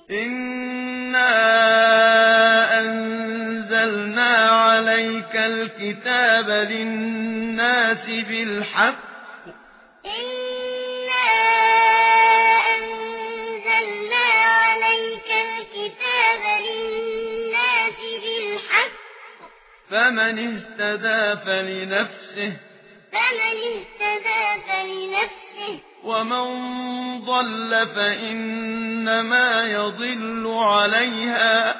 إنا أنزلنا عليك الكتاب للناس بالحق إنا أنزلنا عليك الكتاب للناس بالحق فمن اهتدى فلنفسه ومن ضل فإنما يضل عليها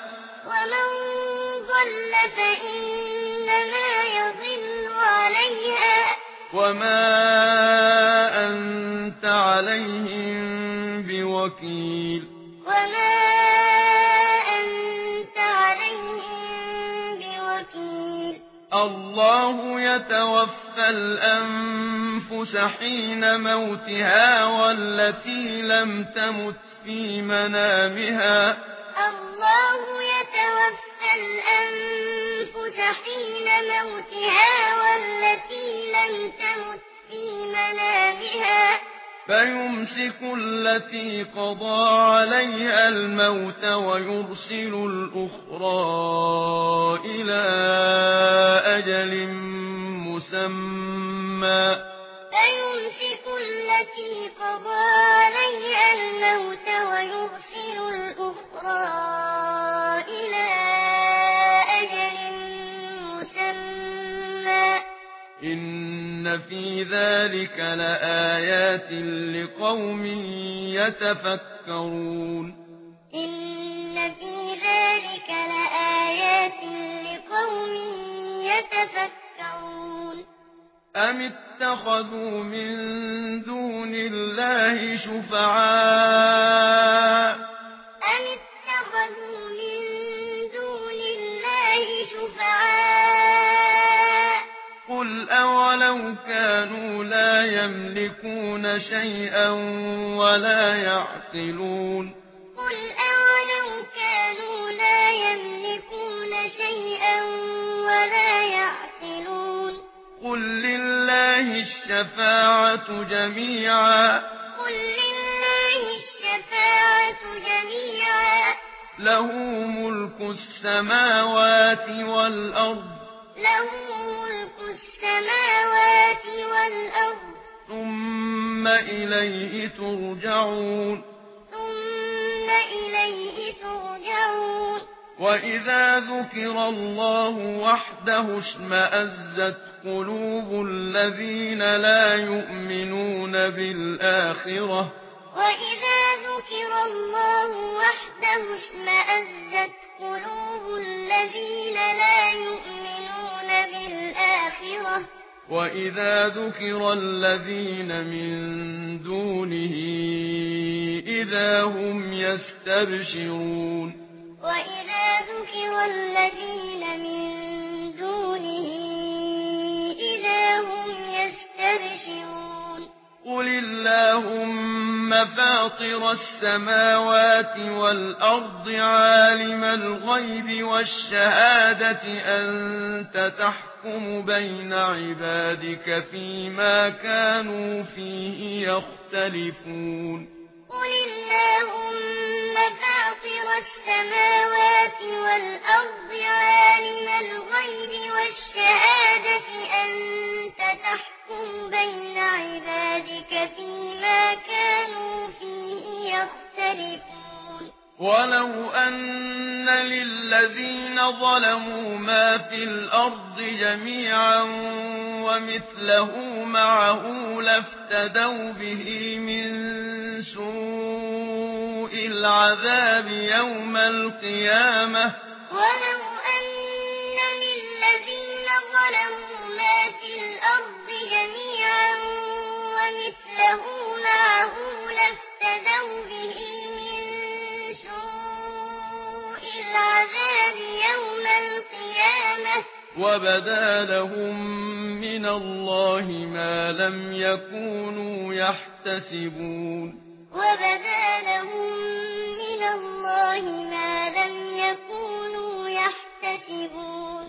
وما أنت عليهم بوكيل الله يتوفى الأنفس حين موتها والتي لم تمت في منامها فيمسك التي قضى عليها الموت ويرسل الأخرى إلى أجل مسمى إن في ذلك لآيات لقوم يتفكرون أم اتخذوا من دون الله شفعاء قل أولو كانوا لا يملكون شيئا ولا يعقلون قل لله الشفاعة جميعا له ملك السماوات والأرض ثم إليه ترجعون وإذا ذكر الله وحده اشمأزت قلوب الذين لا يؤمنون بالآخرة وإذا ذكر الذين من دونه إذا هم يستبشرون قل اللهم فاطر السماوات والأرض عالم الغيب والشهادة أنت تحكم بين عبادك فيما كانوا فيه يختلفون ولو أن للذين ظلموا ما في الأرض جميعا ومثله معه لافتدوا به من سوء العذاب يوم القيامة وبدا لهم من الله ما لم يكونوا يحتسبون